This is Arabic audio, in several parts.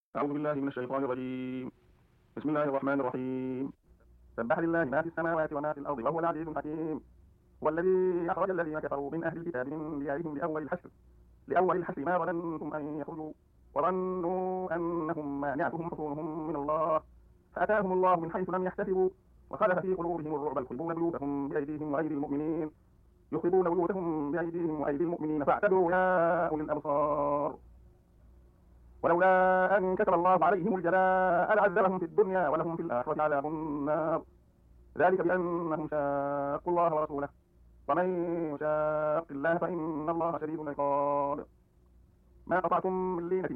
أعوذ بالله من الشيطان الرجيم. بسم الله الرحمن الرحيم. سبح لله ما في السماوات وما في الأرض وهو العزيز الحكيم. هو الذي أخرج الذين كفروا من أهل الكتاب من ديارهم لأول الحشر ما ظننتم أن يخرجوا وظنوا أنهم مانعتهم حصونهم من الله فأتاهم الله من حيث لم يحتسبوا وخلف في قلوبهم الرعب يخربون بيوتهم بأيديهم وأيدي المؤمنين فاعتبروا يا أولي الأبصار. ولولا أن كتب الله عليهم الجلاء لعذبهم في الدنيا ولهم في الآخرة عذاب النار. ذلك بأنهم شاقوا الله ورسوله ومن يشاق الله فإن الله شديد العقاب. ما قطعتم من لينة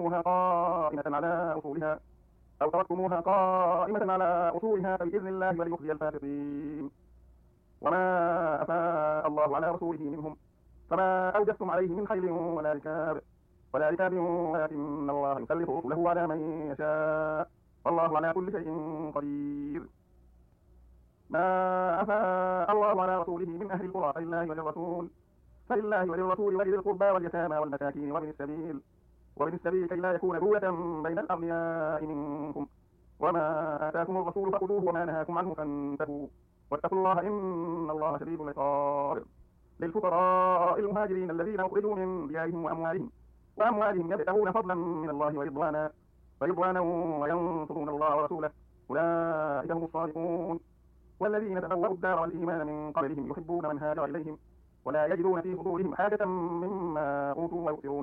أو تركتموها قائمة على أصولها فبإذن الله وليخزي الفاسقين. وما أفاء الله على رسوله منهم فما أوجفتم عليه من خيل ولا ركاب ولكن الله يسلط رسله على من يشاء والله على كل شيء قدير. ما أفاء الله على رسوله من أهل القرى فلله وللرسول ولذي القربى واليتامى والمساكين وابن السبيل كي لا يكون دولة بين الأغنياء منكم. وما آتاكم الرسول فخذوه وما نهاكم عنه فانتهوا واتقوا الله إن الله شديد العقاب. للفقراء المهاجرين الذين أخرجوا من ديارهم وأموالهم يبتغون فضلا من الله ورضوانا وينصرون الله ورسوله أولئك هم الصادقون. والذين تبوأوا الدار والإيمان من قبلهم يحبون من هاجر إليهم ولا يجدون في صدورهم حاجة مما أوتوا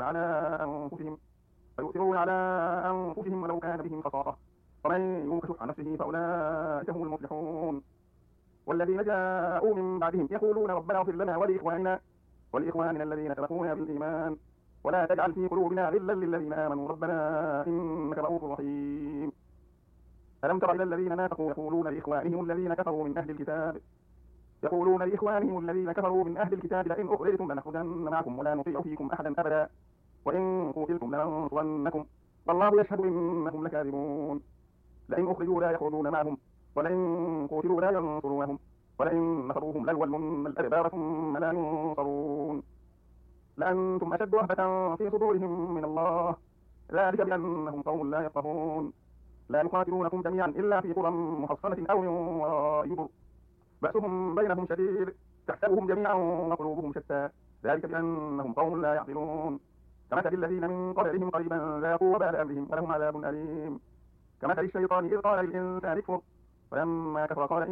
ويؤثرون على أنفسهم ولو كان بهم خصاصة ومن يوق شح نفسه فأولئك هم المفلحون. والذين جاءوا من بعدهم يقولون ربنا اغفر لنا ولإخواننا الذين سبقونا بالإيمان ولا تجعل في قلوبنا غلا للذين آمنوا ربنا إنك رؤوف رحيم. ألم تر إلى الذين نافقوا يقولون لإخوانهم الذين كفروا من أهل الكتاب لئن أخرجتم لنخرجن معكم ولا نطيع فيكم أحدا أبدا وإن قتلتم لننصرنكم والله يشهد إنهم لكاذبون. لئن أخرجوا لا يخرجون معهم ولئن قتلوا لا ينصرونهم ولئن نصروهم ليولن الأدبار ثم لا ينصرون. لأنتم أشد رهبة في صدورهم من الله ذلك بأنهم قوم لا يفقهون. لا يقاتلونكم جميعا إلا في قرى محصنة أو من وراء جدر بأسهم بينهم شديد تحسبهم جميعا وقلوبهم شتى ذلك بأنهم قوم لا يعقلون. كمثل الذين من قبلهم قريبا ذاقوا وبال أمرهم ولهم عذاب أليم. كمثل الشيطان إذ قال للإنسان اكفر فلما كفر قال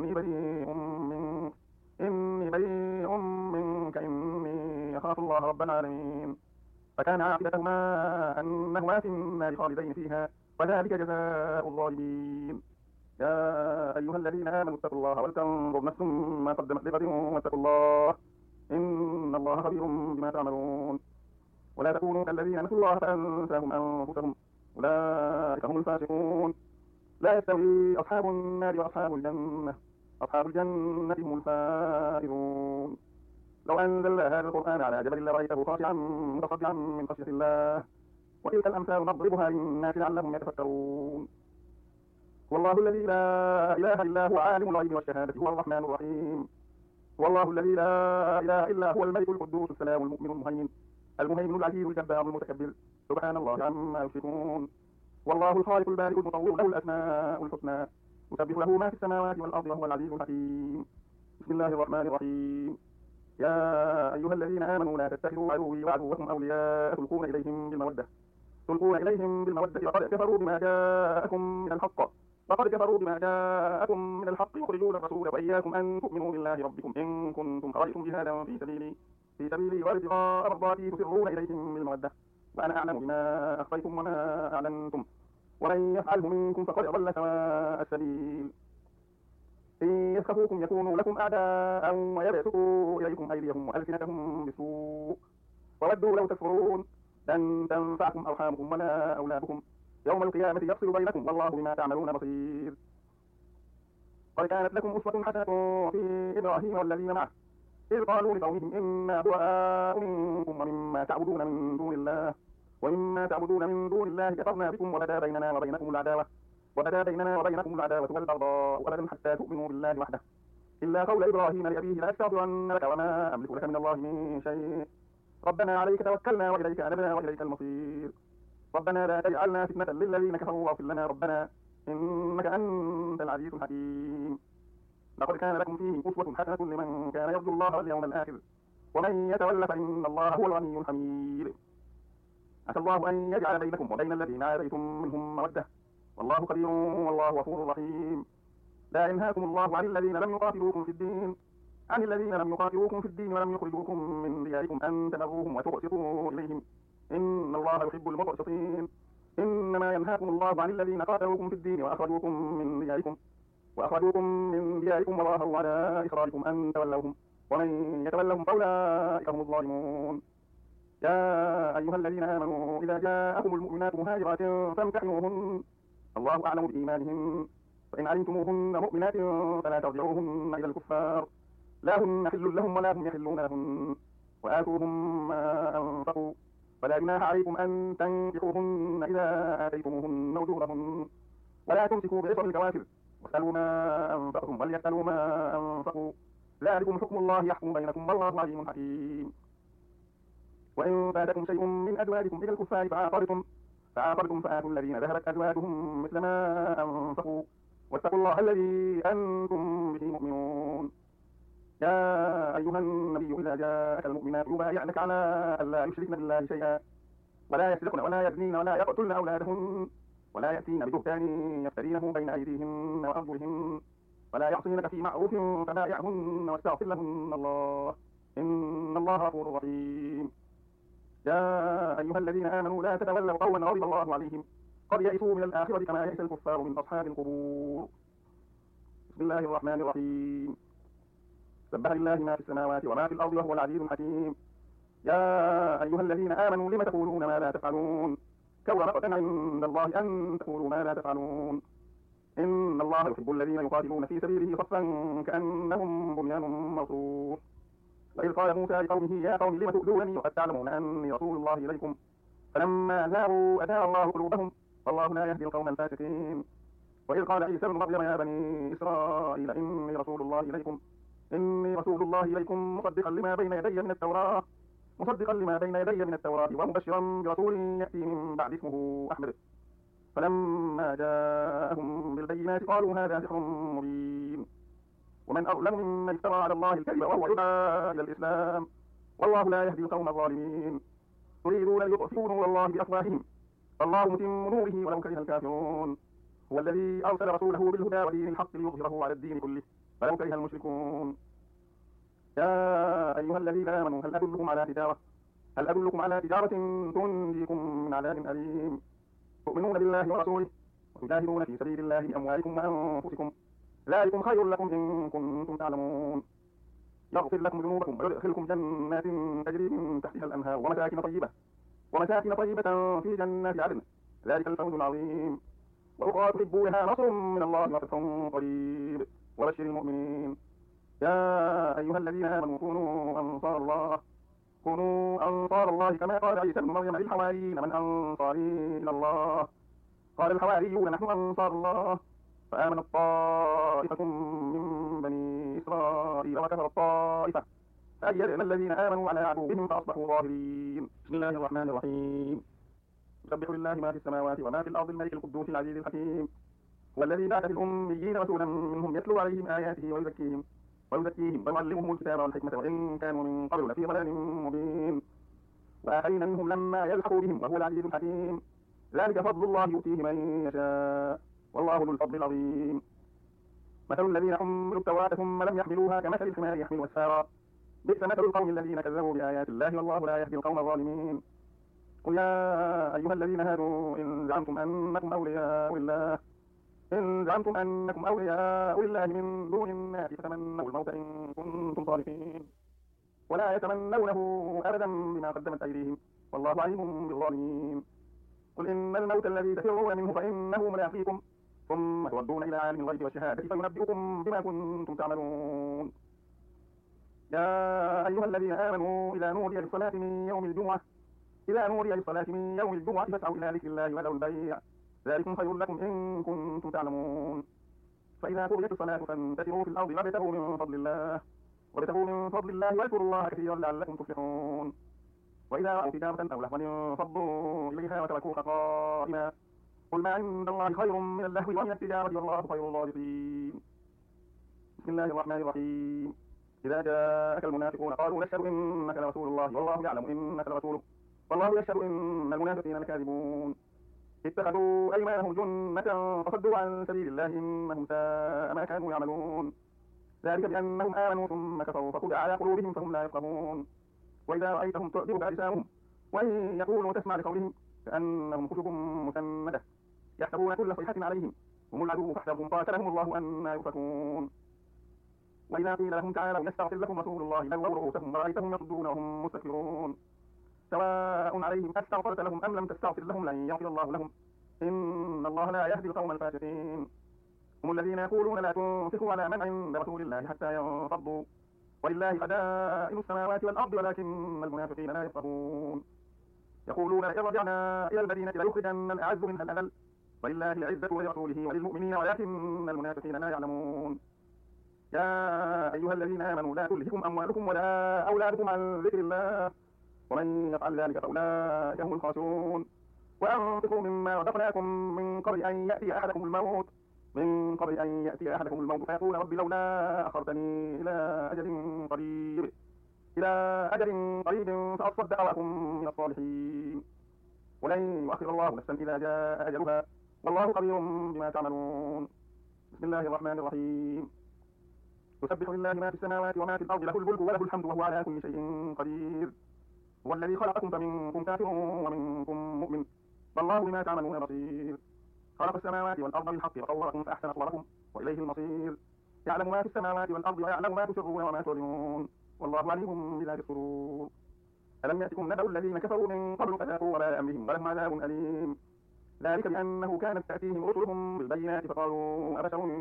إني بريء منك إني أخاف الله رب العالمين. فكان عاقبتهما أنهما في النار خالدين فيها وذلك جزاء الظالمين. يا أيها الذين آمنوا اتقوا الله ولتنظر نفس ما قدمت لغد واتقوا الله إن الله خبير بما تعملون. ولا تكونوا كالذين نسوا الله فأنساهم أنفسهم أولئك هم الفاسقون. لا يستوي أصحاب النار وأصحاب الجنة هم الفائزون. لو أنزلنا هذا القرآن على جبل لرأيته خاشعا متصدعا من خشية الله وتلك الأمثال نضربها للناس لعلهم يتفكرون. والله الذي لا إله إلا هو عالم الغيب والشهادة هو الرحمن الرحيم. والله الذي لا إله إلا هو الملك القدوس السلام المؤمن المهيمن العزيز الجبار المتكبر سبحان الله عما يشركون. والله الخالق البارئ المصور له الأسماء الحسنى يسبح له ما في السماوات والأرض وهو العزيز الحكيم. بسم الله الرحمن الرحيم. يا أيها الذين آمنوا لا تتخذوا عدوي وعدوكم أولياء تلقون إليهم بالمودة وقد كفروا بما جاءكم من الحق يخرجون الرسول وإياكم أن تؤمنوا بالله ربكم إن كنتم خرجتم جهادا في سبيلي وابتغاء مرضاتي تسرون إليهم بالمودة وأنا أعلم بما أخفيتم وما أعلنتم ومن يفعله منكم فقد ضل سواء السبيل. إن يثقفوكم يكونوا لكم أعداء ويبسطوا إليكم أيديهم وألسنتهم بالسوء وودوا لو تكفرون لن تنفعكم أرحامكم ولا أولادكم يوم القيامة يفصل بينكم والله بما تعملون بصير. قد كانت لكم أسوة حسنة في إبراهيم والذين معه إذ قالوا لقومهم إنا براء منكم ومما تعبدون من دون الله كفرنا بكم وبدا بيننا وبينكم العداوة والبغضاء أبدا حتى تؤمنوا بالله وحده إلا قول إبراهيم لأبيه لأستغفرن لك وما أملك لك من الله من شيء ربنا عليك توكلنا وإليك أنبنا وإليك المصير. ربنا لا تجعلنا فتنة للذين كفروا واغفر لنا ربنا إنك أنت العزيز الحكيم. لقد كان لكم فيهم أسوة حسنة لمن كان يرجو الله واليوم الآخر ومن يتول فإن الله هو الغني الحميد. عسى الله أن يجعل بينكم وبين الذين عاديتم منهم مودة والله خبير والله غفور رحيم. لا ينهاكم الله عن الذين لم يقاتلوكم في الدين ولم يخرجوكم من دياركم أن تبروهم وتقسطوا إليهم إن الله يحب المقسطين. إنما ينهاكم الله عن الذين قاتلوكم في الدين وأخرجوكم من دياركم وظاهروا على إخراجكم أن تولوهم ومن يتولهم فأولئك هم الظالمون. يا أيها الذين آمنوا إذا جاءكم المؤمنات مهاجرات فامتحنوهن الله أعلم بإيمانهن فإن علمتموهن مؤمنات فلا ترجعوهن إلى الكفار لا هن حل لهم ولا هم يحلون لهن وآتوهم ما أنفقوا ولا جناح عليكم أن تنكحوهن إذا آتيتموهن أجورهن ولا تمسكوا بعصم الكوافر واسألوا ما أنفقتم وليسألوا ما أنفقوا ذلكم حكم الله يحكم بينكم والله عليم حكيم. وإن فاتكم شيء من أزواجكم إلى الكفار فعاقبتم فآتوا الذين ذهبت أزواجهم مثل ما أنفقوا واتقوا الله الذي أنتم به مؤمنون. يا أيها النبي إذا جاءك المؤمنات يبايعنك على ألا يشركن بالله شيئا ولا يسرقن ولا يزنين ولا يقتلن أولادهن ولا يأتين ببهتان يفترينه بين أيديهن وأرجلهن ولا يعصينك في معروف فبايعهن واستغفر لهن الله إن الله غفور رحيم. يا أيها الذين آمنوا لا تتولوا قوما غضب الله عليهم قد يئسوا من الآخرة كما يئس الكفار من أصحاب القبور. بسم الله الرحمن الرحيم. سبح لله ما في السماوات وما في الأرض وهو العزيز الحكيم. يا أيها الذين آمنوا لم تقولون ما لا تفعلون كبر مقتا عند الله أن تقولوا ما لا تفعلون إن الله يحب الذين يقاتلون في سبيله صفا كأنهم بنيان مرصوص. وإذ قال موسى لقومه يا قوم لم تؤذونني وقد تعلمون أني رسول الله إليكم فلما زاغوا أزاغ الله قلوبهم والله لا يهدي القوم الفاسقين. وإذ قال عيسى ابن مريم يا بني إسرائيل إني رسول الله إليكم مصدقا لما بين يدي من التوراة ومبشرا برسول يأتي من بعد اسمه أحمد. فلما جاءهم بالبينات قالوا هذا سحر مبين ومن أظلم ممن افترى على الله الكذب وهو يدعى إلى الإسلام والله لا يهدي القوم الظالمين. يريدون ليطفئوا نور الله بأفواههم فالله متم نوره ولو كره الكافرون. هو الذي أرسل رسوله بالهدى ودين الحق ليظهره على الدين كله ولو كره المشركون. يا أيها الذين آمنوا هل أدلكم على تجارة تنجيكم من عذاب أليم تؤمنون بالله ورسوله وتجاهدون في سبيل الله بأموالكم وأنفسكم ذلكم خير لكم إن كنتم تعلمون. يغفر لكم ذنوبكم ويدخلكم جنات تجري من تحتها الأنهار ومساكن طيبة في جنات عدن ذلك الفوز العظيم. وأخرى تحبونها نصر من الله وفتح قريب وبشر المؤمنين. يا أيها الذين آمنوا كونوا أنصار الله كما قال عيسى ابن مريم للحواريين من أنصاري إلى الله قال الحواريون نحن أنصار الله فآمنت طائفة من بني إسرائيل وكفرت طائفة فأيدنا الذين آمنوا على عدوهم فأصبحوا ظاهرين. بسم الله الرحمن الرحيم. يسبح لله ما في السماوات وما في الأرض الملك القدوس العزيز الحكيم. هو الذي بعث في الأميين رسولا منهم يتلو عليهم آياته ويزكيهم ويعلمهم الكتاب والحكمة وإن كانوا من قبل لفي ضلال مبين. وآخرين منهم لما يلحقوا بهم وهو العزيز الحكيم. ذلك فضل الله يؤتيه من يشاء والله ذو الفضل العظيم. مثل الذين حملوا التوراة ثم لم يحملوها كمثل الحمار يحمل أسفارا بئس مثل القوم الذين كذبوا بآيات الله والله لا يهدي القوم الظالمين. قل يا أيها الذين هادوا إن زعمتم أنكم أولياء لله من دون الناس فتمنوا الموت إن كنتم صادقين ولا يتمنونه أبدا بما قدمت أيديهم والله عليم بالظالمين. قل إن الموت الذي تفرون منه فإنه ملاقيكم ثم تردون إلى عالم الغيب والشهادة فينبئكم بما كنتم تعملون. يا أيها الذين آمنوا إذا نودي للصلاة من يوم الجمعة فاسعوا إلى ذكر الله وذروا البيع ذلكم خير لكم إن كنتم تعلمون. فإذا قضيت الصلاة فانتشروا في الأرض وابتغوا من فضل الله واذكروا الله كثيرا لعلكم تفلحون. وإذا رأوا تجارة أو لهوا انفضوا إليها وتركوك قائما قل ما عند الله خير من اللهو ومن التجارة والله خير الرازقين. بسم الله الرحمن الرحيم. إذا جاءك المنافقون قالوا نشهد إنك لرسول الله والله يعلم إنك لرسوله والله يشهد إن المنافقين لكاذبون. اتخذوا أيمانهم جنة فصدوا عن سبيل الله إنهم ساء ما كانوا يعملون. ذلك بأنهم آمنوا ثم كفروا فطبع على قلوبهم فهم لا يفقهون. وإذا رأيتهم تعجبك أجسامهم وإن يقولوا تسمع لقولهم كأنهم خشب مسندة يحسبون كل صيحة عليهم هم العدو فاحذرهم قاتلهم الله أنى يؤفكون. وإذا قيل لهم تعالوا يستغفر لكم رسول الله لووا رؤوسهم ورأيتهم يصدون وهم مستكبرون. سواء عليهم أستغفرت لهم أم لم تستغفر لهم لن يغفر الله لهم إن الله لا يهدي القوم الفاسقين. هم الذين يقولون لا تنفقوا على من عند رسول الله حتى ينفضوا ولله خزائن السماوات والأرض ولكن المنافقين لا يفقهون. يقولون لئن رجعنا إلى المدينة ليخرجن الأعز منها الأذل ولله العزة ولرسوله وللمؤمنين ولكن المنافقين لا يعلمون. يا أيها الذين آمنوا لا تلهكم أموالكم ولا أولادكم عن ذكر الله ومن يفعل ذلك فأولئك هم الخاسرون. وأنفقوا مما رزقناكم من قبل أن يأتي أحدكم الموت فيقول رب لولا أخرتني إلى أجل قريب فأصدق وأكن من الصالحين ولن يؤخر الله نفسا إذا جاء أجلها والله خبير بما تعملون. بسم الله الرحمن الرحيم. يسبح لله ما في السماوات وما في الأرض له الملك وله الحمد وهو على كل شيء قدير. هو الذي خلقكم فمنكم كافر ومنكم مؤمن والله بما تعملون بصير. خلق السماوات والأرض بالحق وصوركم فأحسن صوركم وإليه المصير. يعلم ما في السماوات والأرض ويعلم ما تسرون وما تعلنون والله عليم بذات الصدور. ألم يأتكم نبأ الذين كفروا من قبل فذاقوا وبال أمرهم ولهم عذاب أليم. ذلك بأنه كانت تأتيهم رسلهم بالبينات فقالوا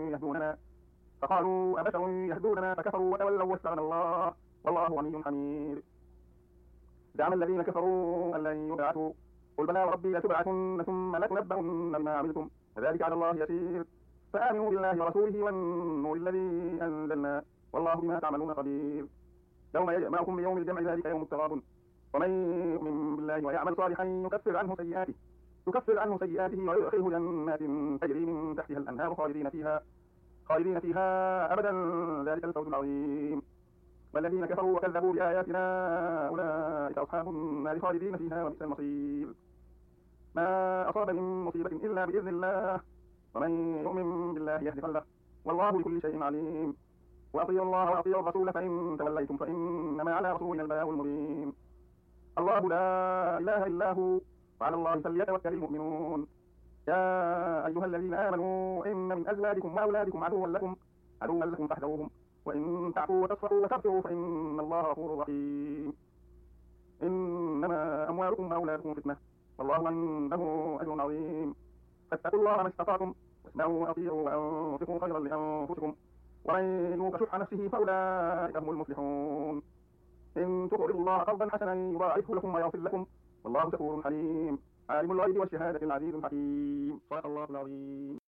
أبشر يهدوننا فكفروا وتولوا واستغنى الله والله غني حميد. زعم الذين كفروا أن لن يبعثوا قل بلى وربي لتبعثن ثم لتنبؤن بما عملتم وذلك على الله يسير. فآمنوا بالله ورسوله والنور الذي أنزلنا والله بما تعملون خبير. يوم يجمعكم ليوم الجمع ذلك يوم التغابن ومن يؤمن بالله ويعمل صالحا يكفر عنه سيئاته ويدخله جنات تجري من تحتها الأنهار خالدين فيها أبدا ذلك الفوز العظيم. والذين كفروا وكذبوا بآياتنا أولئك أصحاب النار خالدين فيها وبئس المصير. ما أصاب من مصيبة إلا بإذن الله ومن يؤمن بالله يهد قلبه والله بكل شيء عليم. وأطيعوا الله وأطيعوا الرسول فإن توليتم فإنما على رسولنا البلاغ المبين. الله لا إله إلا هو وعلى الله فليتوكل المؤمنون. يا أيها الذين آمنوا إن من أزواجكم وأولادكم عدوا لكم فاحذروهم وإن تعفوا وتصفحوا وتغفروا فإن الله غفور رحيم. إنما أموالكم وأولادكم فتنة والله عنده أجر عظيم. فاتقوا الله ما استطعتم واسمعوا وأطيعوا وأنفقوا خيرا لأنفسكم ومن يوق شح نفسه فأولئك هم المفلحون. إن تقرضوا الله قرضا حسنا يضاعفه لكم ويغفر لكم والله شكور حليم. عالم الغيب والشهادة العزيز الحكيم. صدق الله العظيم.